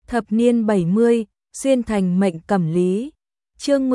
Thập niên 70, xuyên thành mệnh cẩm lý. Chương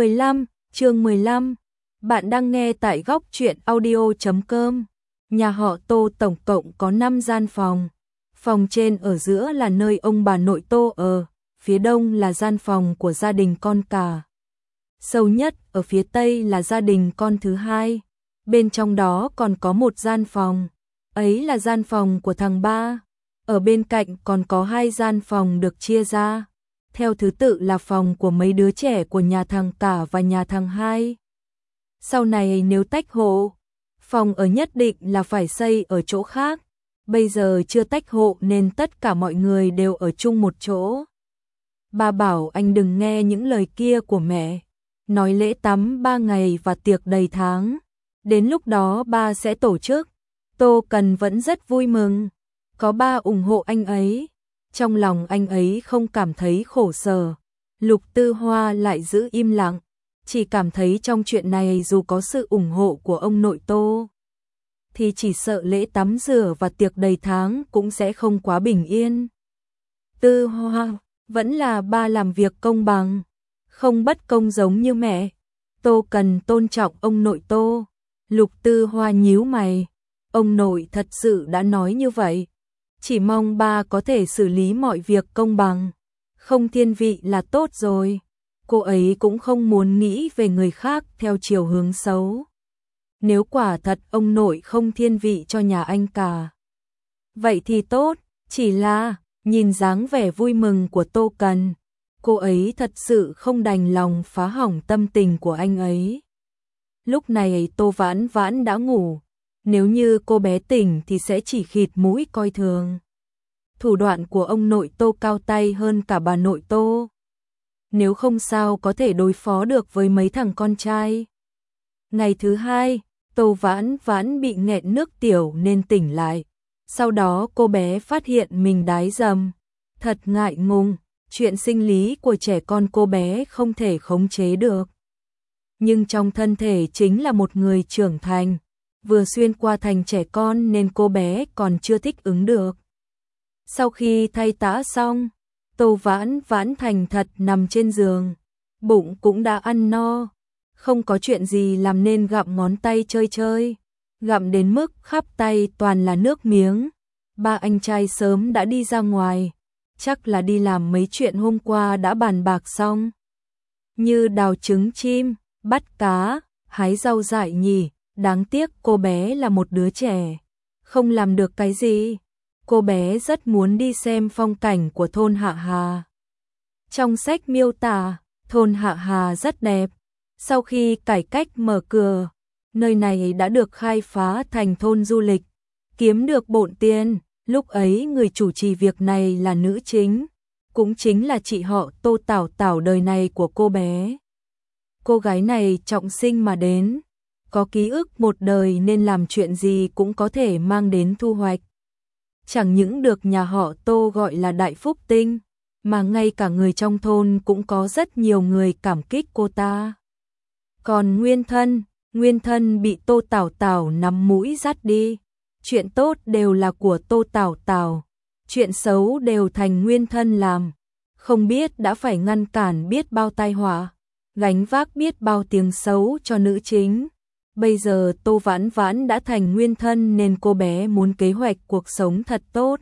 15. Bạn đang nghe tại góc truyện audio.com. Nhà họ Tô tổng cộng có 5 gian phòng. Phòng trên ở giữa là nơi ông bà nội Tô ở, phía đông là gian phòng của gia đình con cả. Sâu nhất ở phía tây là gia đình con thứ hai. Bên trong đó còn có một gian phòng, ấy là gian phòng của thằng ba. Ở bên cạnh còn có 2 gian phòng được chia ra, theo thứ tự là phòng của mấy đứa trẻ của nhà thằng cả và nhà thằng hai. Sau này nếu tách hộ, phòng ở nhất định là phải xây ở chỗ khác. Bây giờ chưa tách hộ nên tất cả mọi người đều ở chung một chỗ. Ba bảo anh đừng nghe những lời kia của mẹ, nói lễ tắm 3 ngày và tiệc đầy tháng. Đến lúc đó ba sẽ tổ chức. Tô Cần vẫn rất vui mừng, có ba ủng hộ anh ấy. Trong lòng anh ấy không cảm thấy khổ sở. Lục Tư Hoa lại giữ im lặng, chỉ cảm thấy trong chuyện này dù có sự ủng hộ của ông nội Tô, thì chỉ sợ lễ tắm rửa và tiệc đầy tháng cũng sẽ không quá bình yên. Tư Hoa, vẫn là ba làm việc công bằng, không bất công giống như mẹ. Tô Cần tôn trọng ông nội Tô. Lục Tư Hoa nhíu mày, ông nội thật sự đã nói như vậy. Chỉ mong ba có thể xử lý mọi việc công bằng, không thiên vị là tốt rồi. Cô ấy cũng không muốn nghĩ về người khác theo chiều hướng xấu. Nếu quả thật ông nội không thiên vị cho nhà anh cả, vậy thì tốt, chỉ là nhìn dáng vẻ vui mừng của Tô Cần, cô ấy thật sự không đành lòng phá hỏng tâm tình của anh ấy. Lúc này Tô Vãn Vãn đã ngủ, nếu như cô bé tỉnh thì sẽ chỉ khịt mũi coi thường. Thủ đoạn của ông nội Tô cao tay hơn cả bà nội Tô, nếu không sao có thể đối phó được với mấy thằng con trai. Ngày thứ hai, Tô Vãn Vãn bị nghẹn nước tiểu nên tỉnh lại. Sau đó cô bé phát hiện mình đái dầm. Thật ngại ngùng, chuyện sinh lý của trẻ con cô bé không thể khống chế được. Nhưng trong thân thể chính là một người trưởng thành, vừa xuyên qua thành trẻ con nên cô bé còn chưa thích ứng được. Sau khi thay tã xong, Tô Vãn Vãn thành thật nằm trên giường, bụng cũng đã ăn no, không có chuyện gì làm nên gặm ngón tay chơi chơi, gặm đến mức khắp tay toàn là nước miếng. Ba anh trai sớm đã đi ra ngoài, chắc là đi làm mấy chuyện hôm qua đã bàn bạc xong, như đào trứng chim, bắt cá, hái rau dại nhỉ. Đáng tiếc cô bé là một đứa trẻ, không làm được cái gì. Cô bé rất muốn đi xem phong cảnh của thôn Hạ Hà. Trong sách miêu tả, thôn Hạ Hà rất đẹp. Sau khi cải cách mở cửa, nơi này đã được khai phá thành thôn du lịch, kiếm được bộn tiền. Lúc ấy người chủ trì việc này là nữ chính, cũng chính là chị họ Tô Tảo Tảo đời này của cô bé. Cô gái này trọng sinh mà đến, có ký ức một đời nên làm chuyện gì cũng có thể mang đến thu hoạch. Chẳng những được nhà họ Tô gọi là đại phúc tinh, mà ngay cả người trong thôn cũng có rất nhiều người cảm kích cô ta. Còn Nguyên Thân bị Tô Tảo Tảo nắm mũi dắt đi. Chuyện tốt đều là của Tô Tảo Tảo, chuyện xấu đều thành Nguyên Thân làm. Không biết đã phải ngăn cản biết bao tai họa, gánh vác biết bao tiếng xấu cho nữ chính. Bây giờ Tô Vãn Vãn đã thành Nguyên Thân nên cô bé muốn kế hoạch cuộc sống thật tốt.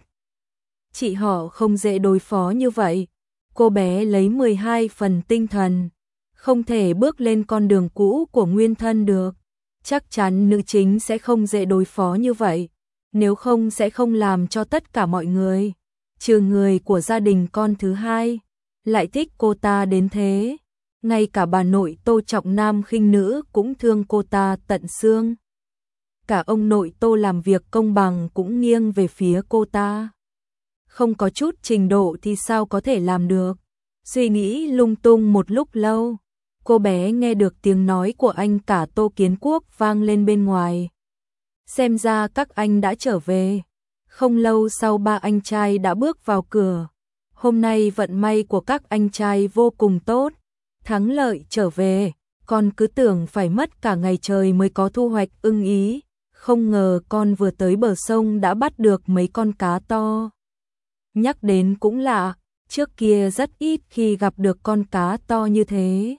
Chị họ không dễ đối phó như vậy. Cô bé lấy 12 phần tinh thần, không thể bước lên con đường cũ của Nguyên Thân được. Chắc chắn nữ chính sẽ không dễ đối phó như vậy, nếu không sẽ không làm cho tất cả mọi người, trừ người của gia đình con thứ hai, lại thích cô ta đến thế. Ngay cả bà nội Tô trọng nam khinh nữ cũng thương cô ta tận xương. Cả ông nội Tô làm việc công bằng cũng nghiêng về phía cô ta. Không có chút trình độ thì sao có thể làm được. Suy nghĩ lung tung một lúc lâu, cô bé nghe được tiếng nói của anh cả Tô Kiến Quốc vang lên bên ngoài. Xem ra các anh đã trở về. Không lâu sau ba anh trai đã bước vào cửa. Hôm nay vận may của các anh trai vô cùng tốt, thắng lợi trở về, con cứ tưởng phải mất cả ngày trời mới có thu hoạch ưng ý, không ngờ con vừa tới bờ sông đã bắt được mấy con cá to. Nhắc đến cũng lạ, trước kia rất ít khi gặp được con cá to như thế.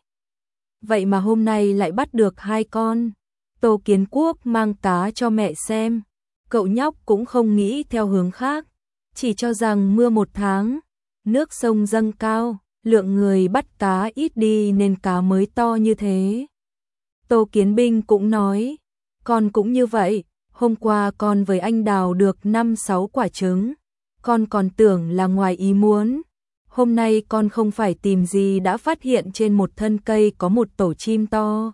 Vậy mà hôm nay lại bắt được 2 con. Tô Kiến Quốc mang cá cho mẹ xem. Cậu nhóc cũng không nghĩ theo hướng khác, chỉ cho rằng mưa 1 tháng, nước sông dâng cao, lượng người bắt cá ít đi nên cá mới to như thế. Tô Kiến Binh cũng nói, con cũng như vậy, hôm qua con với anh đào được 5-6 quả trứng, con còn tưởng là ngoài ý muốn. Hôm nay con không phải tìm gì đã phát hiện trên một thân cây có một tổ chim to.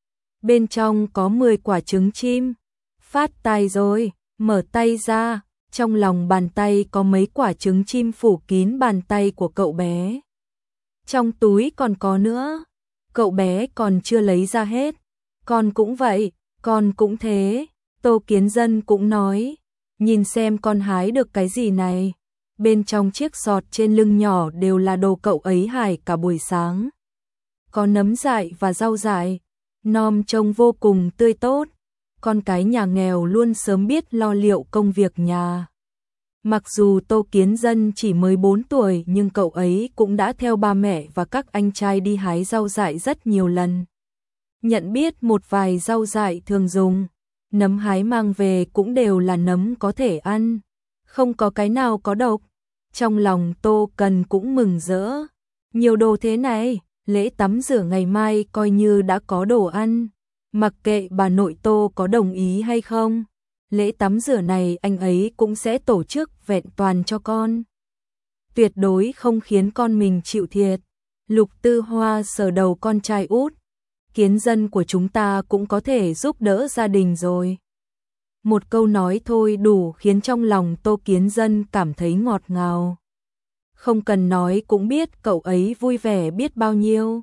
Bên trong có 10 quả trứng chim. Phát tài rồi, mở tay ra, trong lòng bàn tay có mấy quả trứng chim phủ kín bàn tay của cậu bé. Trong túi còn có nữa, cậu bé còn chưa lấy ra hết. Con cũng vậy, con cũng thế. Tô Kiến Dân cũng nói, nhìn xem con hái được cái gì này. Bên trong chiếc sọt trên lưng nhỏ đều là đồ cậu ấy hái cả buổi sáng. Có nấm dại và rau dại, nom trông vô cùng tươi tốt. Con cái nhà nghèo luôn sớm biết lo liệu công việc nhà. Mặc dù Tô Kiến Dân chỉ mới 4 tuổi nhưng cậu ấy cũng đã theo ba mẹ và các anh trai đi hái rau dại rất nhiều lần. Nhận biết một vài rau dại thường dùng, nấm hái mang về cũng đều là nấm có thể ăn, không có cái nào có độc. Trong lòng Tô Cần cũng mừng rỡ. Nhiều đồ thế này, lễ tắm rửa ngày mai coi như đã có đồ ăn. Mặc kệ bà nội Tô có đồng ý hay không, lễ tắm rửa này anh ấy cũng sẽ tổ chức vẹn toàn cho con. Tuyệt đối không khiến con mình chịu thiệt. Lục Tư Hoa sờ đầu con trai út. Kiến Dân của chúng ta cũng có thể giúp đỡ gia đình rồi. Một câu nói thôi đủ khiến trong lòng Tô Kiến Dân cảm thấy ngọt ngào. Không cần nói cũng biết cậu ấy vui vẻ biết bao nhiêu.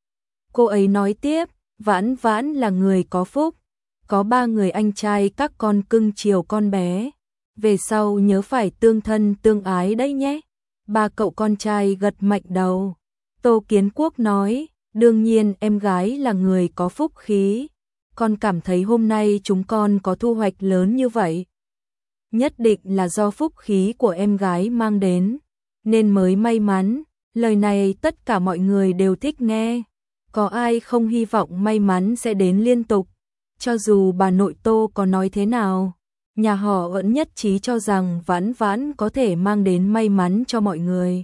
Cô ấy nói tiếp, Vãn Vãn là người có phúc, có 3 người anh trai các con cưng chiều con bé. Về sau nhớ phải tương thân tương ái đấy nhé. 3 cậu con trai gật mạnh đầu. Tô Kiến Quốc nói, đương nhiên em gái là người có phúc khí. Con cảm thấy hôm nay chúng con có thu hoạch lớn như vậy. Nhất định là do phúc khí của em gái mang đến, nên mới may mắn. Lời này tất cả mọi người đều thích nghe. Có ai không hy vọng may mắn sẽ đến liên tục. Cho dù bà nội Tô có nói thế nào, nhà họ vẫn nhất trí cho rằng Vãn Vãn có thể mang đến may mắn cho mọi người.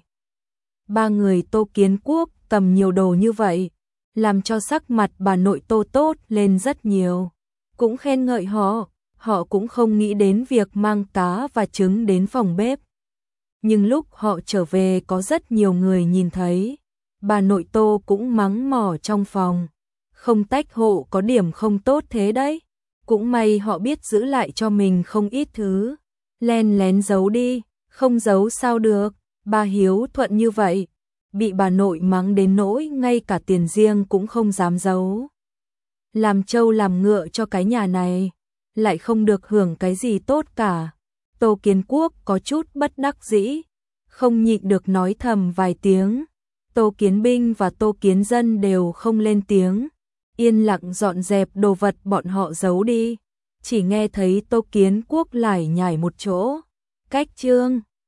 3 người Tô Kiến Quốc cầm nhiều đồ như vậy, làm cho sắc mặt bà nội Tô tốt lên rất nhiều. Cũng khen ngợi họ cũng không nghĩ đến việc mang cá và trứng đến phòng bếp. Nhưng lúc họ trở về có rất nhiều người nhìn thấy. Bà nội Tô cũng mắng mỏ trong phòng. Không tách hộ có điểm không tốt thế đấy. Cũng may họ biết giữ lại cho mình không ít thứ. Len lén giấu đi, không giấu sao được. Bà hiếu thuận như vậy, bị bà nội mắng đến nỗi ngay cả tiền riêng cũng không dám giấu. Làm trâu làm ngựa cho cái nhà này, lại không được hưởng cái gì tốt cả. Tô Kiến Quốc có chút bất đắc dĩ, không nhịn được nói thầm vài tiếng. Tô Kiến Binh và Tô Kiến Dân đều không lên tiếng, yên lặng dọn dẹp đồ vật bọn họ giấu đi. Chỉ nghe thấy Tô Kiến Quốc lải nhải một chỗ. Cách chương